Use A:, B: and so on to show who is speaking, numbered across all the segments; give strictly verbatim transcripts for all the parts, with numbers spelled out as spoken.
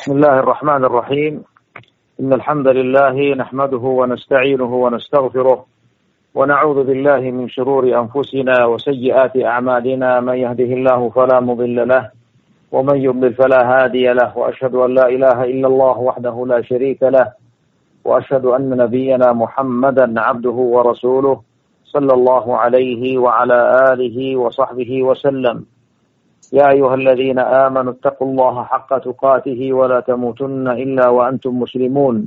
A: بسم الله الرحمن الرحيم. إن الحمد لله نحمده ونستعينه ونستغفره ونعوذ بالله من شرور أنفسنا وسيئات أعمالنا. من يهده الله فلا مضل له ومن يضلل فلا هادي له، وأشهد أن لا إله إلا الله وحده لا شريك له، وأشهد أن نبينا محمدا عبده ورسوله صلى الله عليه وعلى آله وصحبه وسلم. يا أيها الذين آمنوا اتقوا الله حق تقاته ولا تموتن إلا وأنتم مسلمون.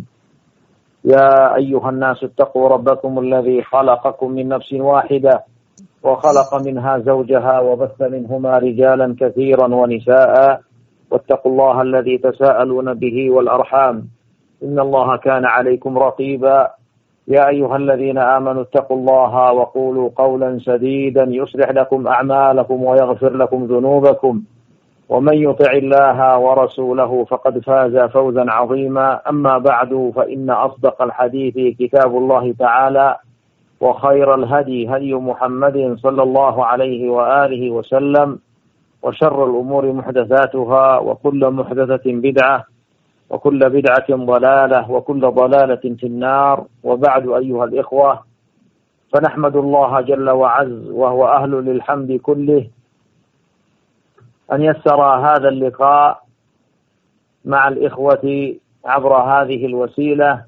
A: يا أيها الناس اتقوا ربكم الذي خلقكم من نفس واحدة وخلق منها زوجها وبث منهما رجالا كثيرا ونساء، واتقوا الله الذي تساءلون به والأرحام إن الله كان عليكم رقيبا. يا أيها الذين آمنوا اتقوا الله وقولوا قولا سديدا يصلح لكم أعمالكم ويغفر لكم ذنوبكم، ومن يطع الله ورسوله فقد فاز فوزا عظيما. أما بعد، فإن أصدق الحديث كتاب الله تعالى، وخير الهدي هدي محمد صلى الله عليه وآله وسلم، وشر الأمور محدثاتها، وكل محدثة بدعة، وكل بدعة ضلالة، وكل ضلالة في النار. وبعد أيها الإخوة، فنحمد الله جل وعز وهو أهل للحمد كله أن يسر هذا اللقاء مع الإخوة عبر هذه الوسيلة،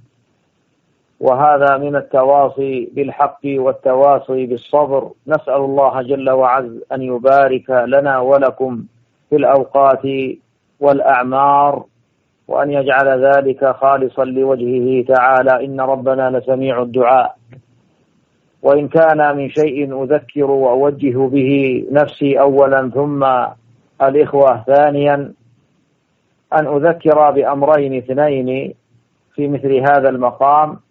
A: وهذا من التواصي بالحق والتواصي بالصبر. نسأل الله جل وعز أن يبارك لنا ولكم في الأوقات والأعمار، وأن يجعل ذلك خالصا لوجهه تعالى، إن ربنا لسميع الدعاء. وإن كان من شيء أذكر وأوجه به نفسي أولا ثم الإخوة ثانيا، أن أذكر بأمرين اثنين في مثل هذا المقام.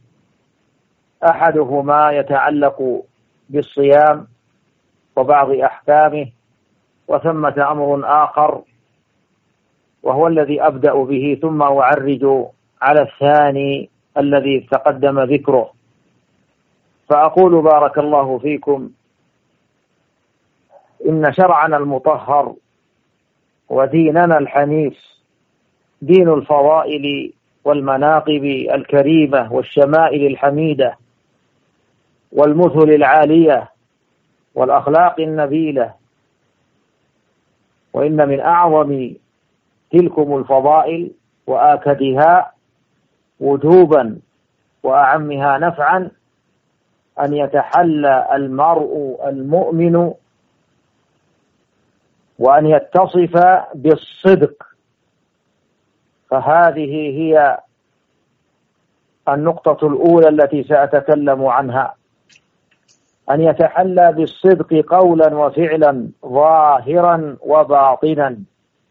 A: أحدهما يتعلق بالصيام وبعض أحكامه، وثمة أمر آخر وهو الذي أبدأ به، ثم أعرج على الثاني الذي تقدم ذكره. فأقول بارك الله فيكم، إن شرعنا المطهر وديننا الحنيف دين الفضائل والمناقب الكريمة والشمائل الحميدة والمثل العالية والأخلاق النبيلة. وإن من أعظم تلكم الفضائل وآكدها وجوبا وأعمها نفعا أن يتحلى المرء المؤمن وأن يتصف بالصدق. فهذه هي النقطة الأولى التي سأتكلم عنها، أن يتحلى بالصدق قولا وفعلا ظاهرا وباطنا.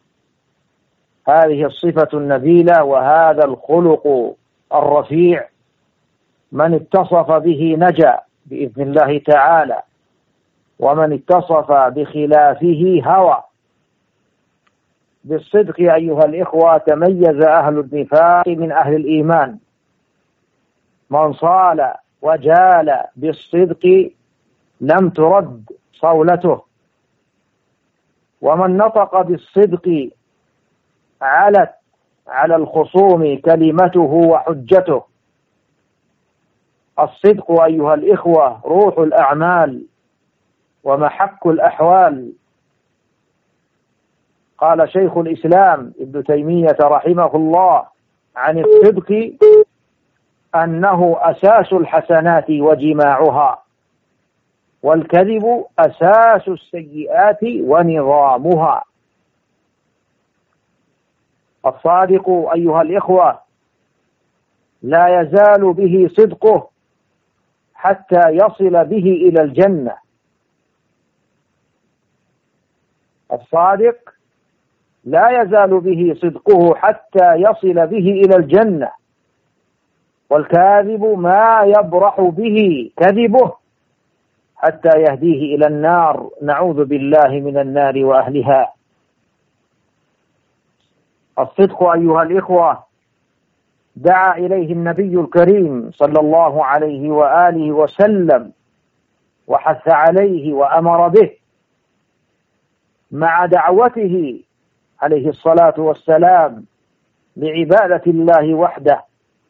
A: هذه الصفة النبيلة وهذا الخلق الرفيع من اتصف به نجا بإذن الله تعالى، ومن اتصف بخلافه هوى. بالصدق أيها الإخوة تميز أهل النفاق من أهل الإيمان. من صال وجال بالصدق لم ترد صولته، ومن نطق بالصدق علت على الخصوم كلمته وحجته. الصدق أيها الإخوة روح الأعمال ومحك الأحوال. قال شيخ الإسلام ابن تيمية رحمه الله عن الصدق أنه أساس الحسنات وجماعها، والكذب أساس السيئات ونظامها. الصادق أيها الإخوة لا يزال به صدقه حتى يصل به إلى الجنة. الصادق لا يزال به صدقه حتى يصل به إلى الجنة، والكاذب ما يبرح به كذبه حتى يهديه إلى النار. نعوذ بالله من النار وأهلها. الصدق أيها الإخوة دعا إليه النبي الكريم صلى الله عليه وآله وسلم وحث عليه وأمر به، مع دعوته عليه الصلاة والسلام بعبادة الله وحده،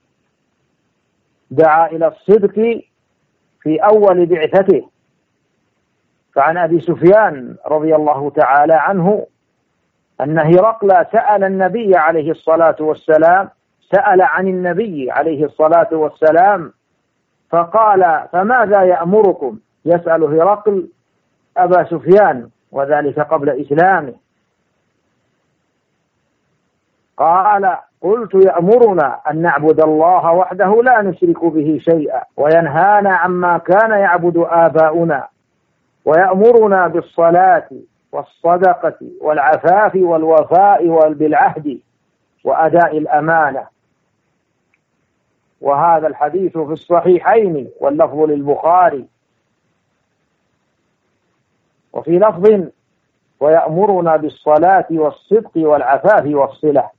A: دعا إلى الصدق في أول بعثته. فعن أبي سفيان رضي الله تعالى عنه أن هرقل سأل النبي عليه الصلاة والسلام سأل عن النبي عليه الصلاة والسلام فقال: فماذا يأمركم؟ يسأل هرقل أبا سفيان، وذلك قبل إسلامه. قال: قلت: يأمرنا أن نعبد الله وحده لا نشرك به شيئا، وينهانا عما كان يعبد آباؤنا، ويأمرنا بالصلاة والصدقة والعفاف والوفاء والبالعهد وأداء الأمانة. وهذا الحديث في الصحيحين واللفظ للبخاري. وفي لفظ: ويأمرنا بالصلاة والصدق والعفاف والصلة.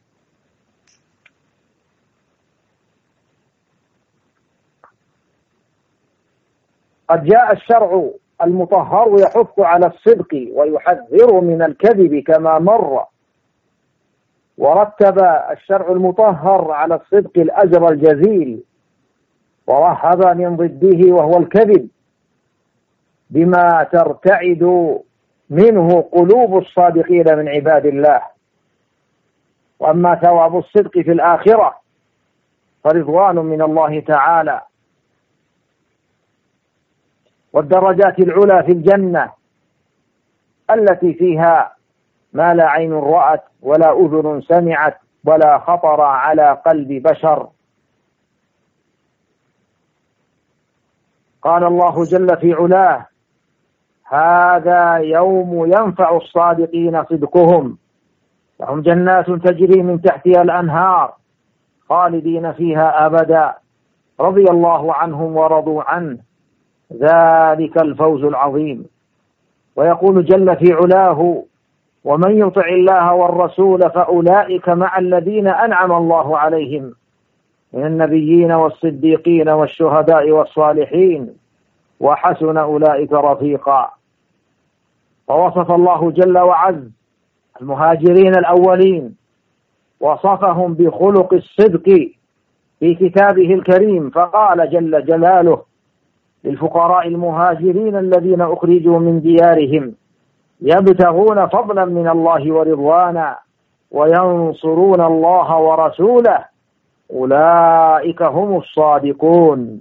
A: قد جاء الشرع المطهر يحث على الصدق ويحذر من الكذب كما مر، ورتب الشرع المطهر على الصدق الأجر الجزيل، ورهب من ضده وهو الكذب بما ترتعد منه قلوب الصادقين من عباد الله. وأما ثواب الصدق في الآخرة فرضوان من الله تعالى، والدرجات العلى في الجنة التي فيها ما لا عين رأت ولا أذن سمعت ولا خطر على قلب بشر. قال الله جل في علاه: هذا يوم ينفع الصادقين صدقهم، لهم جنات تجري من تحتها الأنهار خالدين فيها أبدا، رضي الله عنهم ورضوا عنه، ذلك الفوز العظيم. ويقول جل في علاه: ومن يطع الله والرسول فأولئك مع الذين أنعم الله عليهم من النبيين والصديقين والشهداء والصالحين وحسن أولئك رفيقا. ووصف الله جل وعز المهاجرين الأولين، وصفهم بخلق الصدق في كتابه الكريم، فقال جل جلاله: للفقراء المهاجرين الذين أخرجوا من ديارهم يبتغون فضلا من الله ورضوانا وينصرون الله ورسوله أولئك هم الصادقون.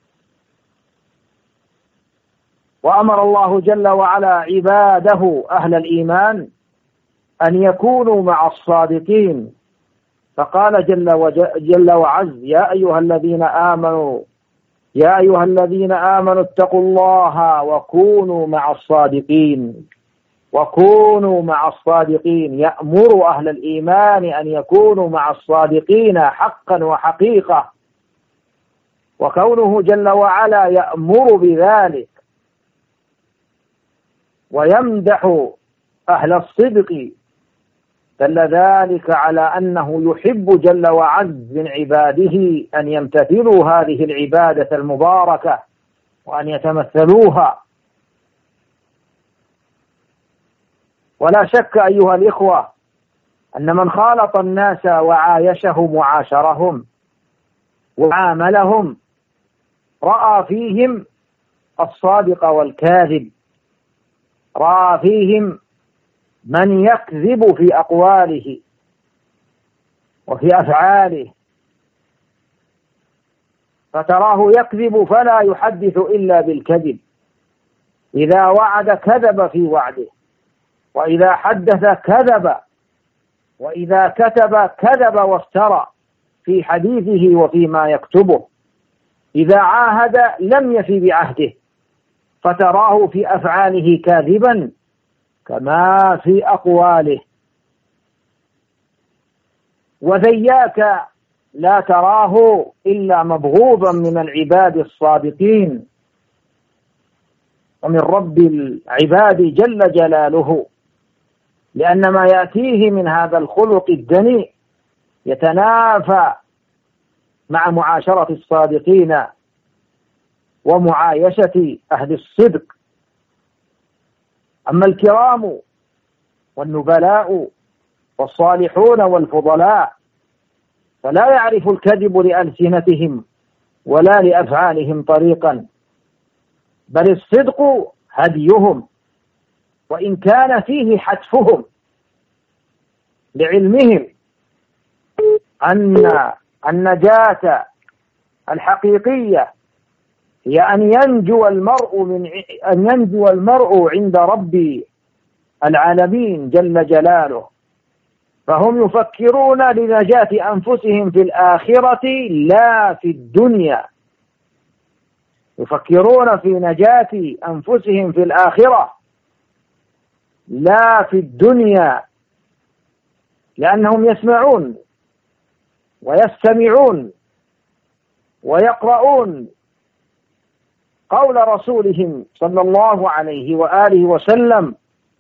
A: وأمر الله جل وعلا عباده أهل الإيمان أن يكونوا مع الصادقين، فقال جل, جل وعز: يا أيها الذين آمنوا يا أيها الذين آمنوا اتقوا الله وكونوا مع الصادقين. وكونوا مع الصادقين يأمر أهل الإيمان أن يكونوا مع الصادقين حقا وحقيقة، وكونه جل وعلا يأمر بذلك ويمدح أهل الصدق دل ذلك على أنه يحب جل وعز من عباده أن يمتثلوا هذه العبادة المباركة وأن يتمثلوها. ولا شك أيها الإخوة أن من خالط الناس وعايشهم وعاشرهم وعاملهم رأى فيهم الصادق والكاذب، رأى فيهم من يكذب في أقواله وفي أفعاله، فتراه يكذب فلا يحدث إلا بالكذب، إذا وعد كذب في وعده، وإذا حدث كذب، وإذا كتب كذب وافترى في حديثه وفيما يكتبه، إذا عاهد لم يفي بعهده، فتراه في أفعاله كاذبا كما في أقواله. وذياك لا تراه إلا مبغوضا من العباد الصادقين ومن رب العباد جل جلاله، لأن ما يأتيه من هذا الخلق الدنيء يتنافى مع معاشرة الصادقين ومعايشة أهل الصدق. أما الكرام والنبلاء والصالحون والفضلاء فلا يعرف الكذب لألسنتهم ولا لأفعالهم طريقا، بل الصدق هديهم، وإن كان فيه حتفهم، لعلمهم أن النجاة الحقيقية هي أن ينجو المرء من أن ينجو المرء عند رب العالمين جل جلاله. فهم يفكرون لنجاة أنفسهم في الآخرة لا في الدنيا، يفكرون في نجاة أنفسهم في الآخرة لا في الدنيا، لأنهم يسمعون ويستمعون ويقرؤون قول رسولهم صلى الله عليه وآله وسلم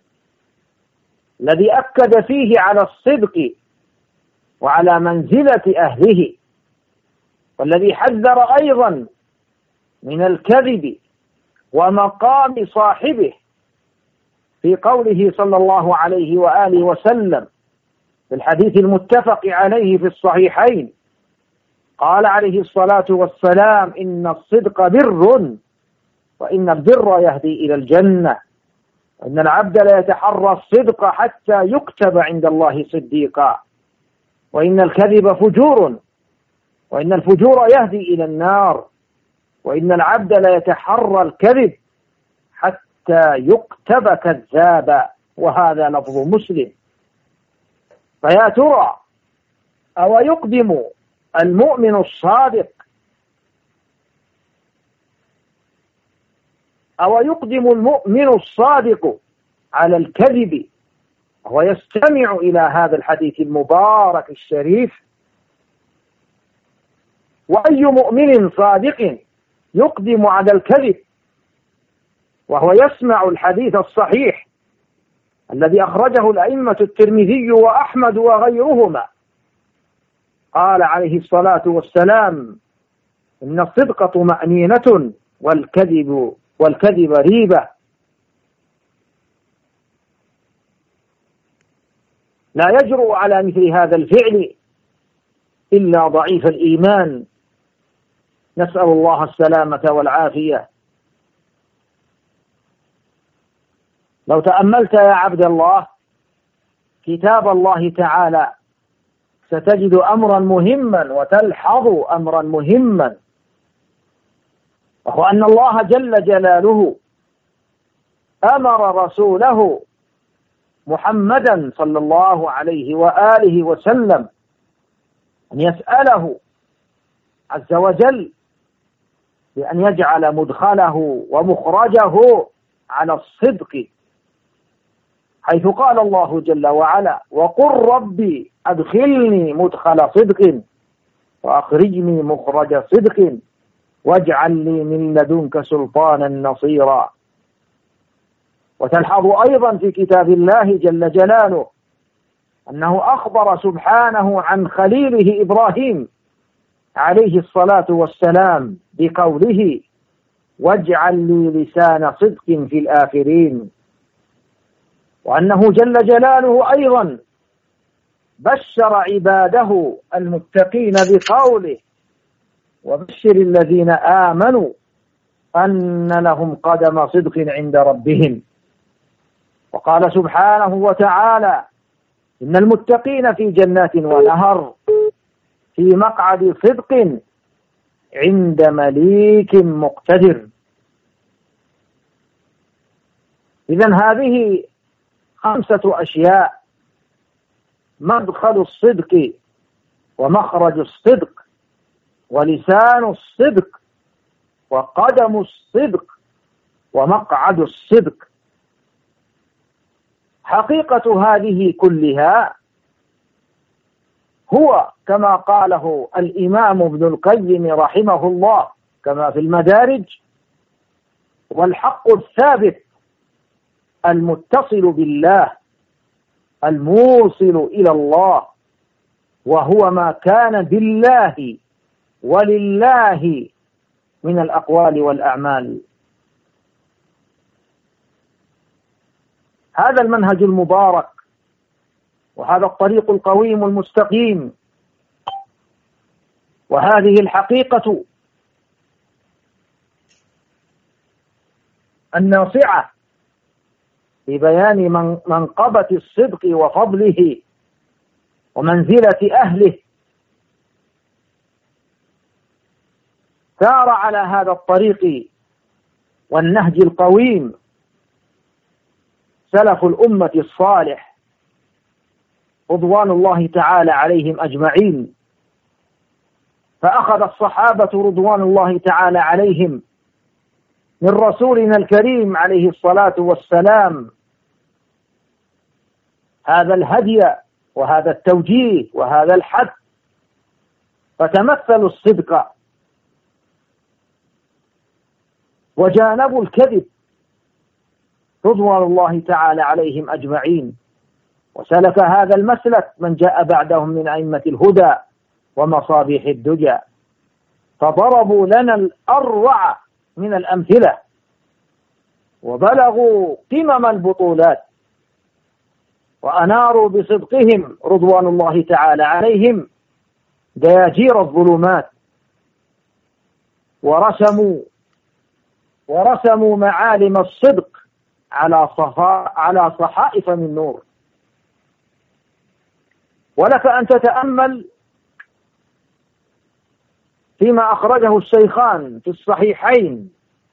A: الذي أكد فيه على الصدق وعلى منزلة أهله، والذي حذر أيضا من الكذب ومقام صاحبه في قوله صلى الله عليه وآله وسلم في الحديث المتفق عليه في الصحيحين، قال عليه الصلاة والسلام: إن الصدق بر، وإن البر يهدي إلى الجنة، وإن العبد لا يتحرى الصدق حتى يكتب عند الله صديقا، وإن الكذب فجور، وإن الفجور يهدي إلى النار، وإن العبد لا يتحرى الكذب حتى يكتب كذابا. وهذا لفظ مسلم. فيا ترى أو يقدم المؤمن الصادق أو يقدم المؤمن الصادق على الكذب وهو يستمع إلى هذا الحديث المبارك الشريف؟ وأي مؤمن صادق يقدم على الكذب وهو يسمع الحديث الصحيح الذي أخرجه الأئمة الترمذي وأحمد وغيرهما؟ قال عليه الصلاة والسلام: إن الصدق طمأنينة والكذب والكذب ريبة. لا يجرؤ على مثل هذا الفعل إلا ضعيف الإيمان، نسأل الله السلامة والعافية. لو تأملت يا عبد الله كتاب الله تعالى ستجد أمرا مهما وتلحظ أمرا مهما، وهو أن الله جل جلاله أمر رسوله محمدا صلى الله عليه وآله وسلم أن يسأله عز وجل بأن يجعل مدخله ومخرجه على الصدق، حيث قال الله جل وعلا: وقل ربي أدخلني مدخل صدق وأخرجني مخرج صدق واجعل لي من لدنك سلطانا نصيرا. وتلحظ أيضا في كتاب الله جل جلاله أنه أخبر سبحانه عن خليله إبراهيم عليه الصلاة والسلام بقوله: واجعل لي لسان صدق في الآخرين. وأنه جل جلاله أيضا بشر عباده المتقين بقوله: وبشر الذين آمنوا أن لهم قدم صدق عند ربهم. وقال سبحانه وتعالى: إن المتقين في جنات ونهر في مقعد صدق عند مليك مقتدر. إذن هذه خمسة أشياء: مدخل الصدق ومخرج الصدق ولسان الصدق وقدم الصدق ومقعد الصدق. حقيقة هذه كلها هو كما قاله الإمام ابن القيم رحمه الله كما في المدارج: والحق الثابت المتصل بالله الموصل إلى الله، وهو ما كان بالله ولله من الأقوال والأعمال. هذا المنهج المبارك وهذا الطريق القويم المستقيم وهذه الحقيقة الناصعة في بيان منقبة الصدق وفضله ومنزلة أهله. سار على هذا الطريق والنهج القويم سلف الأمة الصالح رضوان الله تعالى عليهم أجمعين. فأخذ الصحابة رضوان الله تعالى عليهم من رسولنا الكريم عليه الصلاة والسلام هذا الهدي وهذا التوجيه وهذا الحث، فتمثلوا الصدق وجانبوا الكذب رضوان الله تعالى عليهم أجمعين. وسلك هذا المسلك من جاء بعدهم من أئمة الهدى ومصابيح الدجى، فضربوا لنا الأروع من الأمثلة وبلغوا قمم البطولات، وأناروا بصدقهم رضوان الله تعالى عليهم دياجير الظلمات، ورسموا ورسموا معالم الصدق على صفاء على صحائف من نور. ولك أن تتأمل فيما أخرجه الشيخان في الصحيحين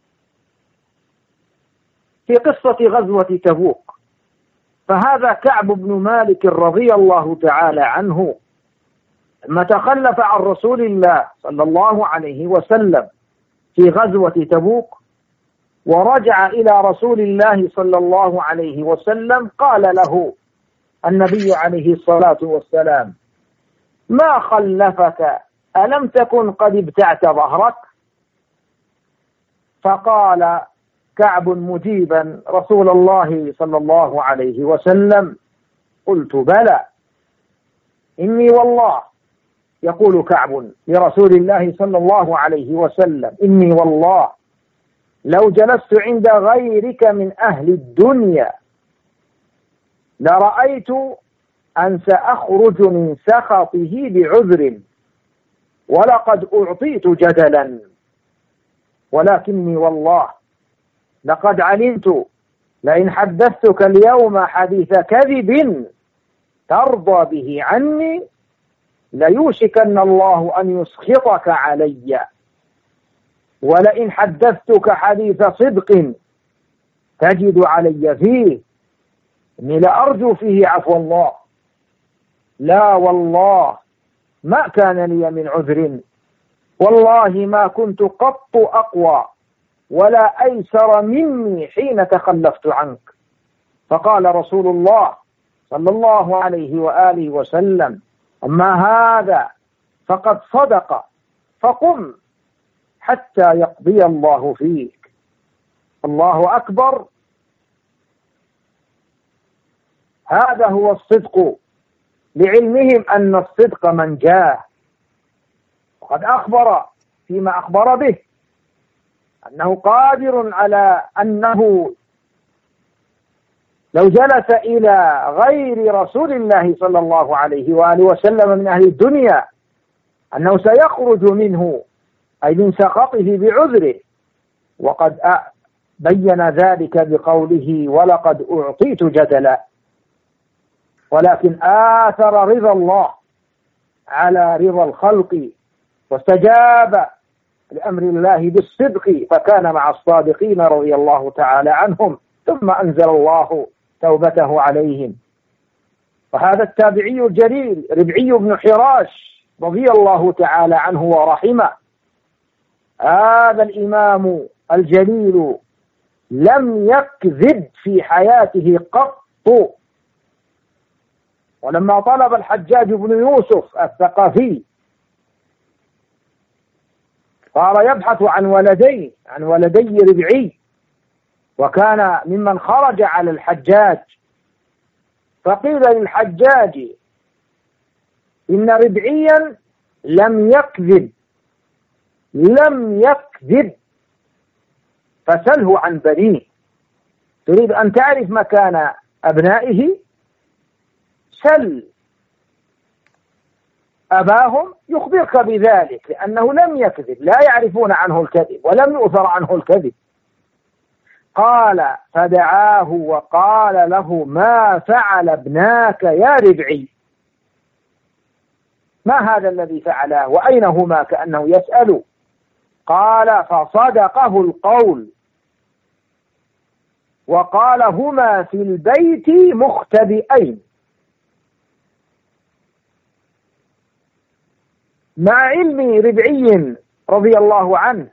A: في قصة غزوة تبوك. فهذا كعب بن مالك رضي الله تعالى عنه لما تخلف عن رسول الله صلى الله عليه وسلم في غزوة تبوك ورجع إلى رسول الله صلى الله عليه وسلم، قال له النبي عليه الصلاة والسلام: ما خلفك؟ ألم تكن قد ابتعت ظهرك؟ فقال كعب مجيبا: رسول الله صلى الله عليه وسلم، قلت بلى، إني والله، يقول كعب لرسول الله صلى الله عليه وسلم: إني والله لو جلست عند غيرك من أهل الدنيا لرأيت أن سأخرج من سخطه بعذر، ولقد أعطيت جدلا، ولكني والله لقد علمت لئن حدثتك اليوم حديث كذب ترضى به عني ليوشكن الله أن يسخطك علي، ولئن حدثتك حديث صدق تجد علي فيه إني لأرجو فيه عفو الله. لا والله ما كان لي من عذر، والله ما كنت قط أقوى ولا أيسر مني حين تخلفت عنك. فقال رسول الله صلى الله عليه وآله وسلم: أما هذا فقد صدق، فقم حتى يقضي الله فيك. الله أكبر. هذا هو الصدق، لعلمهم أن الصدق منجاه. وقد أخبر فيما أخبر به أنه قادر على أنه لو جلس إلى غير رسول الله صلى الله عليه وآله وسلم من أهل الدنيا أنه سيخرج منه، أي من سخطه، بعذره. وقد بين ذلك بقوله: ولقد أعطيت جدلا. ولكن آثر رضا الله على رضا الخلق، واستجاب لأمر الله بالصدق، فكان مع الصادقين رضي الله تعالى عنهم، ثم أنزل الله توبته عليهم. وهذا التابعي الجليل ربعي بن حراش رضي الله تعالى عنه ورحمه، هذا الإمام الجليل لم يكذب في حياته قط. ولما طلب الحجاج بن يوسف الثقفي صار يبحث عن ولدين عن ولدي ربعي، وكان ممن خرج على الحجاج، فقيل للحجاج: إن ربعيا لم يكذب لم يكذب فسله عن بنيه. تريد أن تعرف مكان أبنائه؟ سل. أباهم يخبرك بذلك، لأنه لم يكذب، لا يعرفون عنه الكذب ولم يؤثر عنه الكذب. قال فدعاه وقال له ما فعل ابناك يا ربعي؟ ما هذا الذي فعله وأين هما؟ كأنه يسأل. قال فصدقه القول وقال هما في البيت مختبئين، مع علم ربعي رضي الله عنه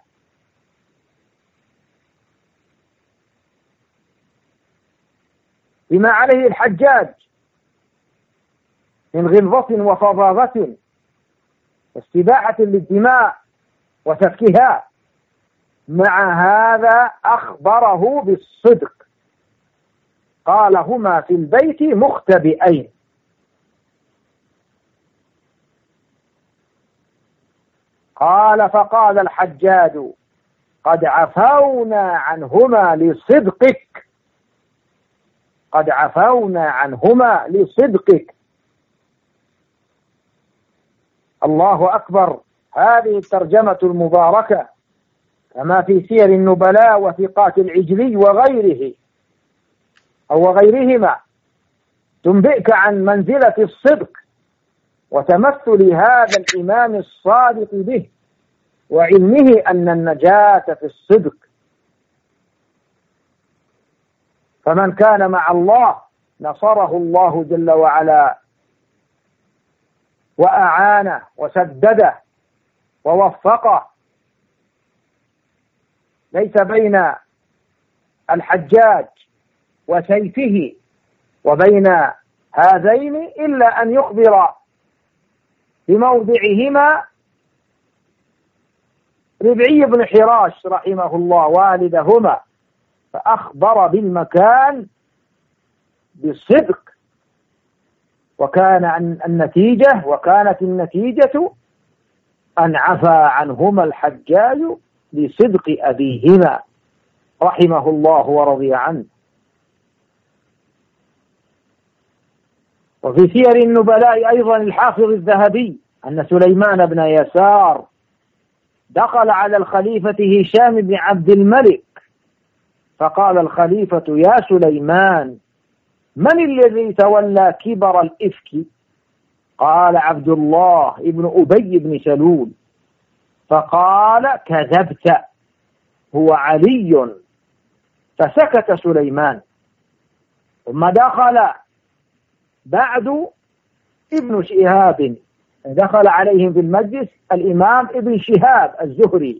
A: بما عليه الحجاج من غلظة وفظاظة واستباحة للدماء وسفكها، مع هذا أخبره بالصدق. قال هما في البيت مختبئين. قال فقال الحجاج قد عفونا عنهما لصدقك، قد عفونا عنهما لصدقك. الله أكبر. هذه الترجمة المباركة كما في سير النبلاء وثقات العجلي وغيره أو غيرهما تنبئك عن منزلة الصدق وتمثل هذا الإمام الصادق به وعلمه أن النجاة في الصدق. فمن كان مع الله نصره الله جل وعلا وأعانه وسدده ووفقه. ليس بين الحجاج وسيفه وبين هذين إلا أن يخبر بموضعهما ربعي بن حراش رحمه الله والدهما، فأخبر بالمكان بالصدق، وكان النتيجة وكانت النتيجة أن عفى عنهما الحجاج بصدق أبيهما رحمه الله ورضي عنه. وفي سير النبلاء أيضا الحافظ الذهبي أن سليمان بن يسار دخل على الخليفة هشام بن عبد الملك فقال الخليفة يا سليمان من الذي تولى كبر الإفك؟ قال عبد الله ابن أبي بن سلول. فقال كذبت هو علي. فسكت سليمان. ثم دخل بعد ابن شهاب، دخل عليهم في المجلس الإمام ابن شهاب الزهري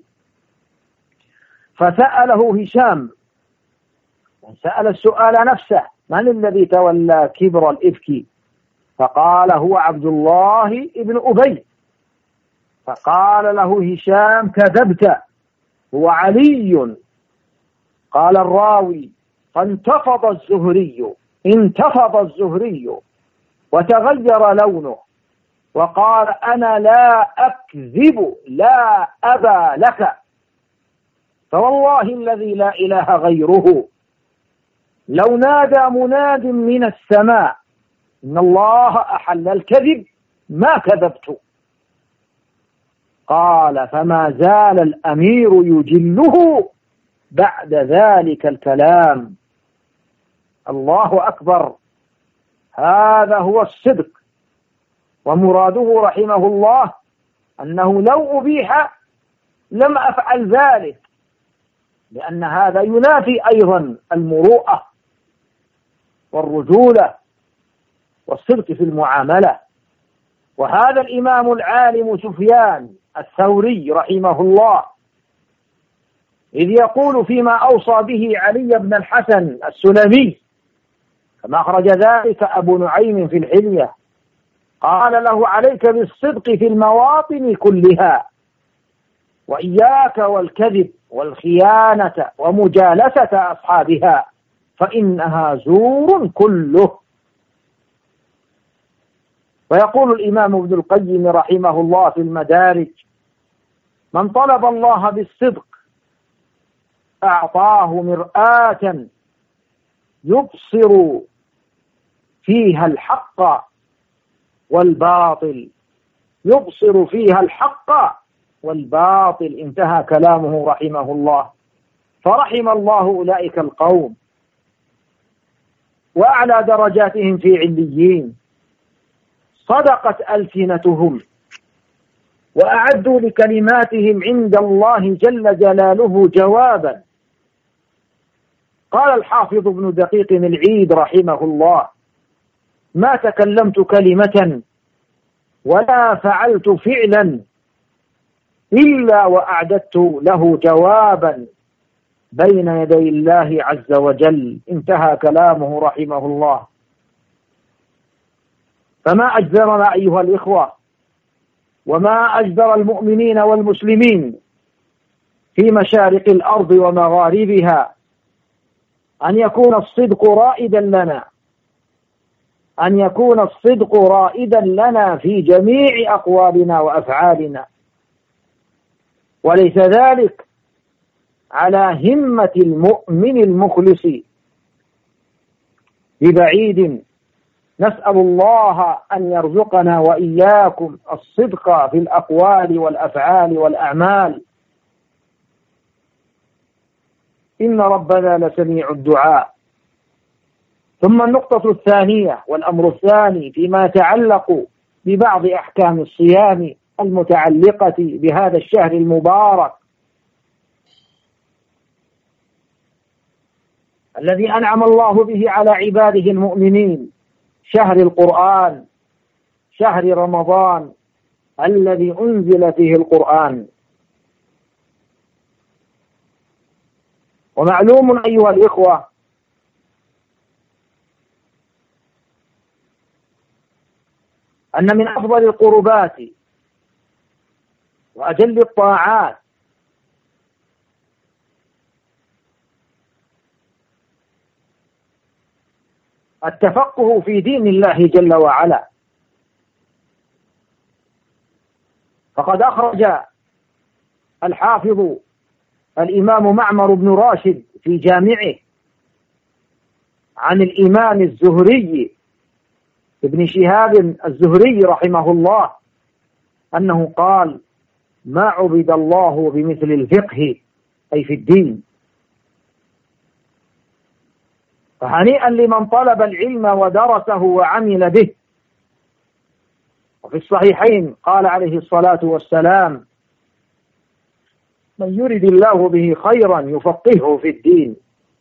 A: فسأله هشام، سأل السؤال نفسه من الذي تولى كبر الإفك؟ فقال هو عبد الله ابن أبي. فقال له هشام كذبت هو علي. قال الراوي فانتفض الزهري انتفض الزهري وتغير لونه وقال أنا لا أكذب لا أبا لك، فوالله الذي لا إله غيره لو نادى مناد من السماء إن الله أحل الكذب ما كذبت. قال فما زال الأمير يجله بعد ذلك الكلام. الله أكبر. هذا هو الصدق. ومراده رحمه الله أنه لو أبيح لم أفعل ذلك، لأن هذا ينافي أيضا المروءة والرجولة والصدق في المعاملة. وهذا الإمام العالم سفيان الثوري رحمه الله إذ يقول فيما أوصى به علي بن الحسن السلمي كما أخرج ذلك أبو نعيم في الحلية، قال له عليك بالصدق في المواطن كلها وإياك والكذب والخيانة ومجالسة أصحابها فإنها زور كله. ويقول الإمام ابن القيم رحمه الله في المدارج من طلب الله بالصدق أعطاه مرآة يبصر فيها الحق والباطل يبصر فيها الحق والباطل. انتهى كلامه رحمه الله. فرحم الله أولئك القوم وأعلى درجاتهم في عليين، صدقت ألسنتهم وأعدوا لكلماتهم عند الله جل جلاله جوابا. قال الحافظ ابن دقيق العيد رحمه الله: ما تكلمت كلمة ولا فعلت فعلا إلا وأعددت له جوابا بين يدي الله عز وجل. انتهى كلامه رحمه الله. فما أجدرنا أيها الإخوة وما أجدر المؤمنين والمسلمين في مشارق الأرض ومغاربها أن يكون الصدق رائدا لنا، أن يكون الصدق رائدا لنا في جميع أقوالنا وأفعالنا، وليس ذلك على همة المؤمن المخلص ببعيد. نسأل الله أن يرزقنا وإياكم الصدق في الأقوال والأفعال والأعمال، إن ربنا لسميع الدعاء. ثم النقطة الثانية والأمر الثاني فيما يتعلق ببعض أحكام الصيام المتعلقة بهذا الشهر المبارك الذي أنعم الله به على عباده المؤمنين، شهر القرآن، شهر رمضان الذي أنزل فيه القرآن. ومعلوم أيها الإخوة أن من أفضل القربات وأجل الطاعات التفقه في دين الله جل وعلا. فقد أخرج الحافظ الإمام معمر بن راشد في جامعه عن الإمام الزهري ابن شهاب الزهري رحمه الله أنه قال: ما عبد الله بمثل الفقه، أي في الدين. فهنيئا لمن طلب العلم ودرسه وعمل به. وفي الصحيحين قال عليه الصلاة والسلام: من يرد الله به خيرا يفقهه في الدين.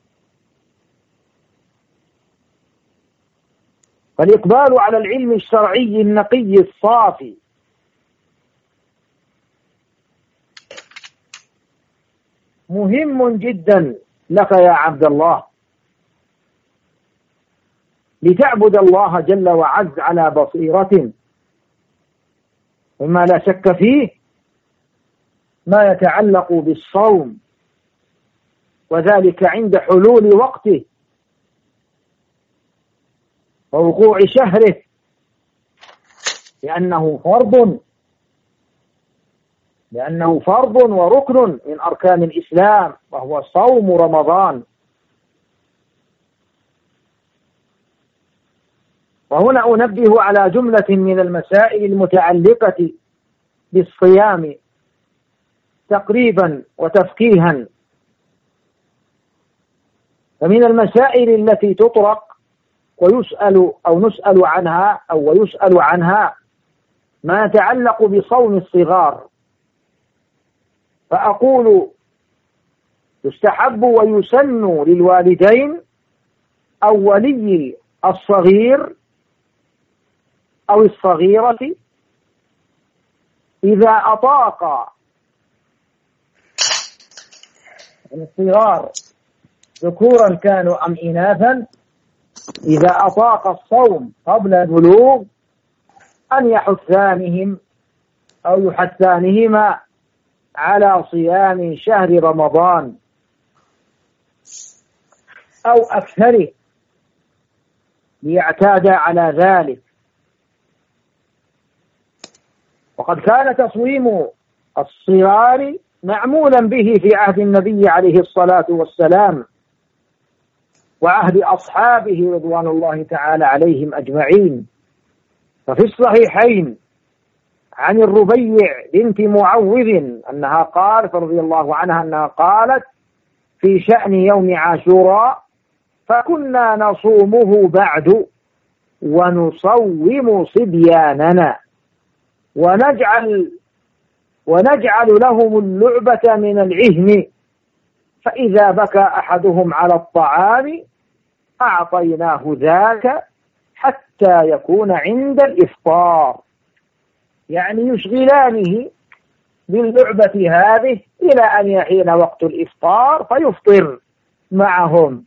A: فالإقبال على العلم الشرعي النقي الصافي مهم جدا لك يا عبد الله، لتعبد الله جل وعز على بصيرة. وما لا شك فيه ما يتعلق بالصوم، وذلك عند حلول وقته ووقوع شهره، لأنه فرض لأنه فرض وركن من أركان الإسلام، وهو صوم رمضان. وهنا أنبه على جملة من المسائل المتعلقة بالصيام تقريبا وتفكيها. فمن المسائل التي تطرق ويسأل أو نسأل عنها أو ويسأل عنها ما يتعلق بصوم الصغار. فأقول: يستحب ويسن للوالدين أو ولي الصغير أو الصغيرة إذا أطاق الصغار ذكورا كانوا أم إناثا، إذا أطاق الصوم قبل البلوغ أن يحثانهم أو يحثانهما على صيام شهر رمضان أو أكثره ليعتاد على ذلك. وقد كان تصويم الصغار معمولا به في عهد النبي عليه الصلاة والسلام وعهد أصحابه رضوان الله تعالى عليهم أجمعين. ففي الصحيحين عن الربيع بنت معوذ أنها قالت رضي الله عنها أنها قالت في شأن يوم عاشوراء: فكنا نصومه بعد ونصوم صبياننا ونجعل ونجعل لهم اللعبة من العهن، فإذا بكى أحدهم على الطعام أعطيناه ذاك حتى يكون عند الإفطار، يعني يشغلانه باللعبة هذه إلى أن يحين وقت الإفطار فيفطر معهم.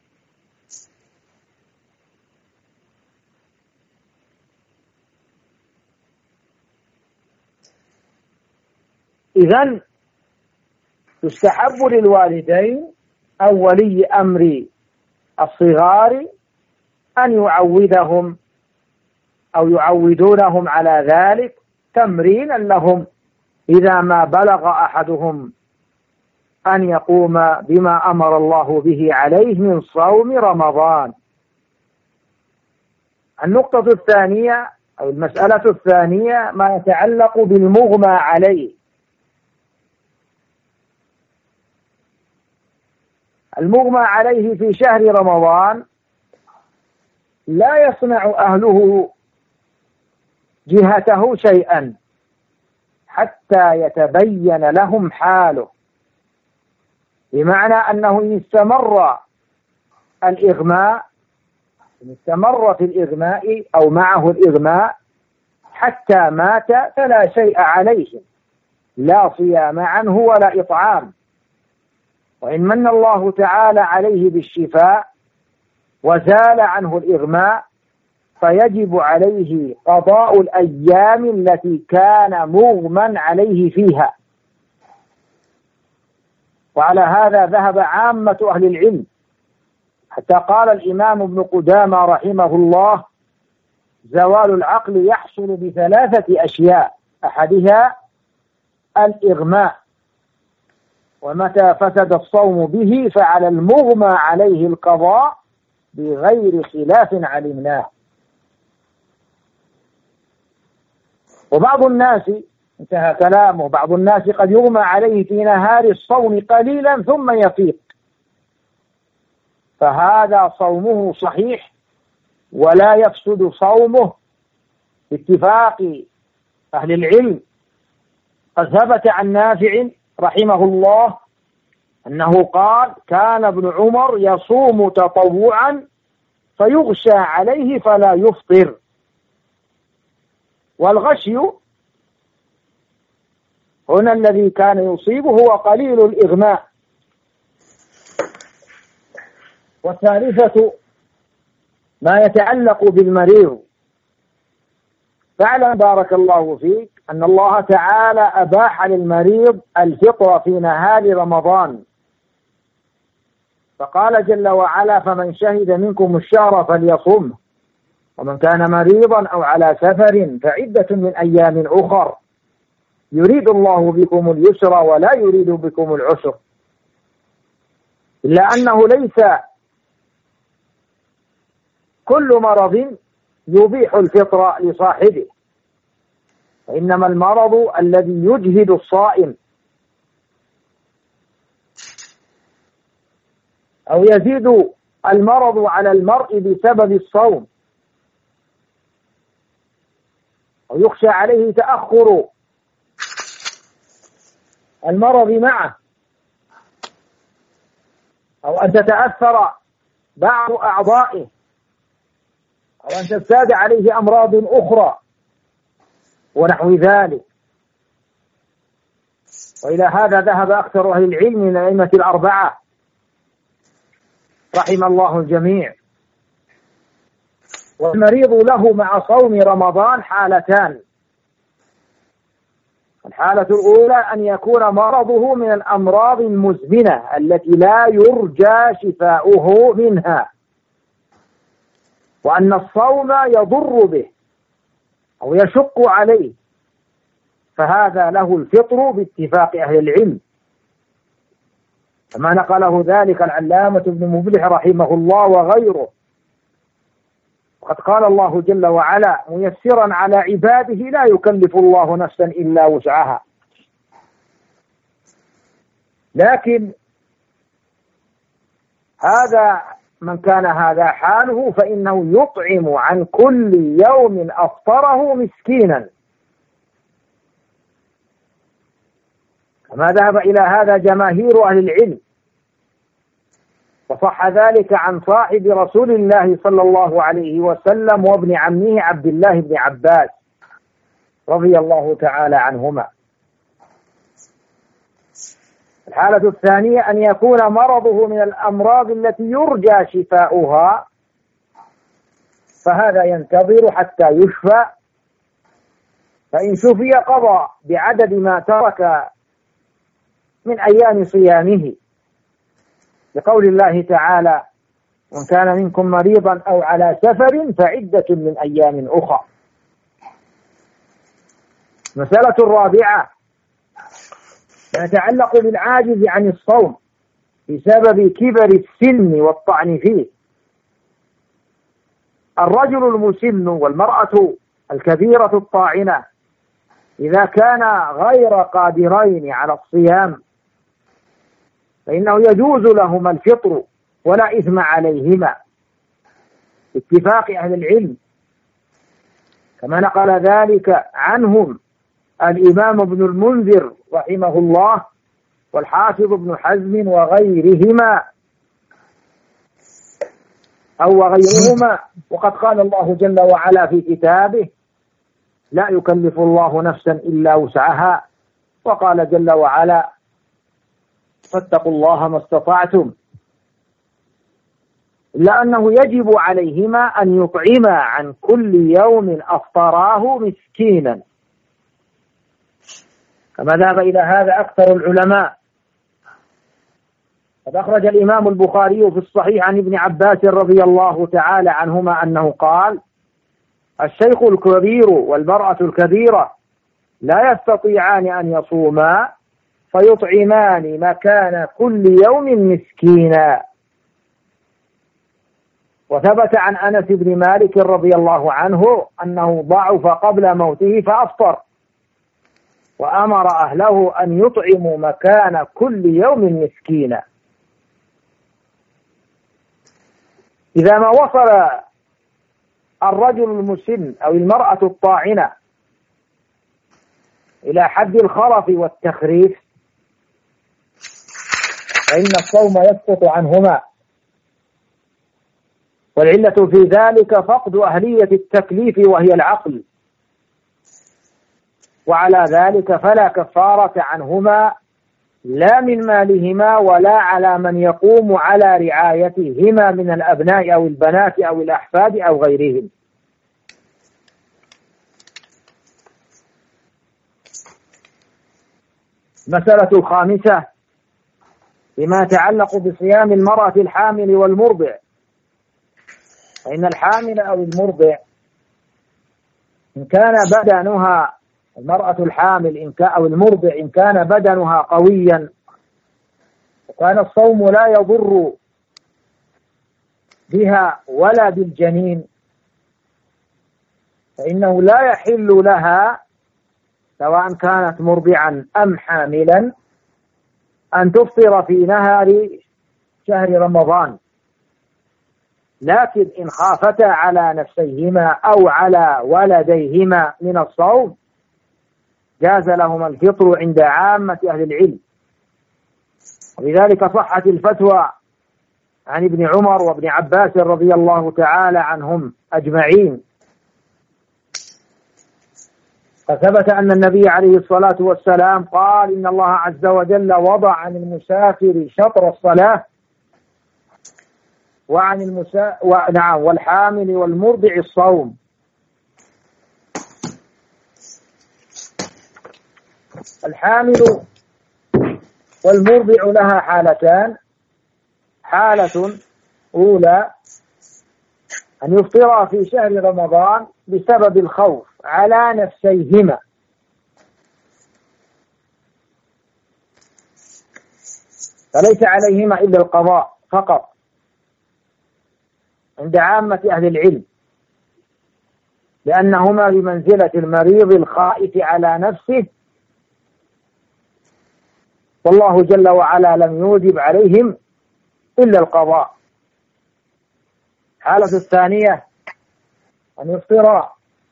A: إذن يستحب للوالدين أو ولي أمر الصغار أن يعودهم أو يعودونهم على ذلك تمرينا لهم إذا ما بلغ أحدهم أن يقوم بما أمر الله به عليه من صوم رمضان. النقطة الثانية أو المسألة الثانية ما يتعلق بالمغمى عليه. المغمى عليه في شهر رمضان لا يصنع أهله جهته شيئا حتى يتبين لهم حاله، بمعنى أنه إن استمر الإغماء إن استمر في الإغماء أو معه الإغماء حتى مات فلا شيء عليه، لا صيام عنه ولا إطعام. وإن من الله تعالى عليه بالشفاء وزال عنه الإغماء فيجب عليه قضاء الأيام التي كان مغمى عليه فيها. وعلى هذا ذهب عامة أهل العلم، حتى قال الإمام ابن قدامة رحمه الله: زوال العقل يحصل بثلاثة أشياء، أحدها الإغماء، ومتى فسد الصوم به فعلى المغمى عليه القضاء بغير خلاف علمناه. وبعض الناس انتهى كلامه بعض الناس قد يغمى عليه في نهار الصوم قليلا ثم يفيق، فهذا صومه صحيح ولا يفسد صومه باتفاق أهل العلم. قد ثبت عن نافع رحمه الله أنه قال: كان ابن عمر يصوم تطوعا فيغشى عليه فلا يفطر. والغشي هنا الذي كان يصيبه هو قليل الإغماء. والثالثة ما يتعلق بالمريض. فاعلم بارك الله فيك أن الله تعالى أباح للمريض الفطر في نهار رمضان، فقال جل وعلا: فمن شهد منكم الشهر فليصمه، ومن كان مريضا أو على سفر فعدة من أيام أخر، يريد الله بكم اليسر ولا يريد بكم العسر. إلا أنه ليس كل مرض يبيح الفطر لصاحبه، وإنما المرض الذي يجهد الصائم أو يزيد المرض على المرء بسبب الصوم، أو يخشى عليه تأخر المرض معه، أو أن تتأثر بعض أعضائه، أو أن تزداد عليه أمراض أخرى ونحو ذلك. وإلى هذا ذهب أكثر أهل العلم من الأئمة الأربعة رحم الله الجميع. والمريض له مع صوم رمضان حالتان: الحالة الأولى أن يكون مرضه من الأمراض المزمنة التي لا يرجى شفاؤه منها، وأن الصوم يضر به أو يشق عليه، فهذا له الفطر باتفاق أهل العلم، كما نقله ذلك العلامة ابن مفلح رحمه الله وغيره. وقد قال الله جل وعلا ميسرا على عباده لا يكلف الله نفسا إلا وسعها. لكن هذا من كان هذا حاله فإنه يطعم عن كل يوم أفطره مسكينا، كما ذهب إلى هذا جماهير أهل العلم. وصح ذلك عن صاحب رسول الله صلى الله عليه وسلم وابن عمه عبد الله بن عباس رضي الله تعالى عنهما. الحالة الثانية أن يكون مرضه من الأمراض التي يرجى شفاؤها، فهذا ينتظر حتى يشفى، فإن شفي قضى بعدد ما ترك من أيام صيامه، لقول الله تعالى: وإن كان منكم مريضا أو على سفر فعدة من أيام أخرى. مسألة الرابعة يتعلق بالعاجز عن الصوم بسبب كبر السن والطعن فيه. الرجل المسن والمرأة الكبيرة الطاعنة إذا كانا غير قادرين على الصيام فإنه يجوز لهما الفطر ولا إثم عليهما باتفاق أهل العلم، كما نقل ذلك عنهم الإمام ابن المنذر رحمه الله والحافظ ابن حزم وغيرهما أو وغيرهما. وقد قال الله جل وعلا في كتابه: لا يكلف الله نفسا إلا وسعها، وقال جل وعلا: فاتقوا الله ما استطعتم، إلا أنه يجب عليهما أن يطعما عن كل يوم أفطراه مسكينا، كما ذهب إلى هذا أكثر العلماء. قد أخرج الإمام البخاري في الصحيح عن ابن عباس رضي الله تعالى عنهما أنه قال: الشيخ الكبير والمرأة الكبيرة لا يستطيعان أن يصوما فيطعمان مكان كل يوم مسكينا. وثبت عن أنس بن مالك رضي الله عنه أنه ضعف قبل موته فأفطر، وأمر أهله أن يطعموا مكان كل يوم مسكينا. إذا ما وصل الرجل المسن أو المرأة الطاعنة إلى حد الخرف والتخريف فإن الصوم يسقط عنهما، والعلة في ذلك فقد أهلية التكليف وهي العقل، وعلى ذلك فلا كفارة عنهما لا من مالهما ولا على من يقوم على رعايتهما من الأبناء أو البنات أو الأحفاد أو غيرهم. مسألة الخامسة بما يتعلق بصيام المرأة الحامل والمرضع، فإن الحامل أو المرضع إن كان بدنها المرأة الحامل إن كان أو المرضع إن كان بدنها قويا وكان الصوم لا يضر بها ولا بالجنين فإنه لا يحل لها سواء كانت مرضعا أم حاملا أن تفطر في نهار شهر رمضان، لكن إن خافتا على نفسيهما أو على ولديهما من الصوم جاز لهما الفطر عند عامة أهل العلم. ولذلك صحت الفتوى عن ابن عمر وابن عباس رضي الله تعالى عنهم أجمعين، فثبت أن النبي عليه الصلاة والسلام قال: إن الله عز وجل وضع عن المسافر شطر الصلاة وعن المسا... ونعم والحامل والمرضع الصوم. الحامل والمرضع لها حالتان: حالة أولى أن يفطر في شهر رمضان بسبب الخوف على نفسيهما، فليس عليهما إلا القضاء فقط عند عامة أهل العلم، لأنهما بمنزلة المريض الخائف على نفسه، والله جل وعلا لم يوجب عليهم إلا القضاء. الحالة الثانية أن يفطر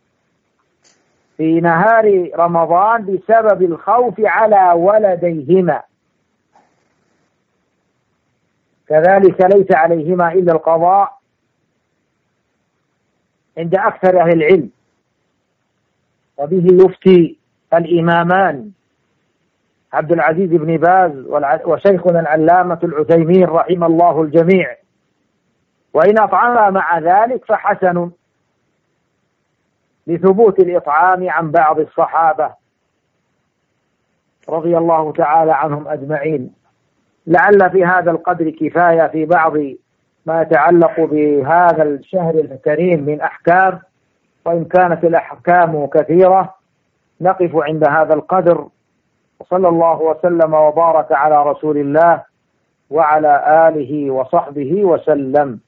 A: في نهار رمضان بسبب الخوف على ولديهما، كذلك ليس عليهما إلا القضاء عند أكثر أهل العلم، وبه يفتي الإمامان عبد العزيز بن باز وشيخنا العلامة العثيمين رحم الله الجميع. وإن أطعم مع ذلك فحسن، لثبوت الإطعام عن بعض الصحابة رضي الله تعالى عنهم أجمعين. لعل في هذا القدر كفاية في بعض ما يتعلق بهذا الشهر الكريم من أحكام، وإن كانت الأحكام كثيرة نقف عند هذا القدر. وصلى الله وسلم وبارك على رسول الله وعلى آله وصحبه وسلم.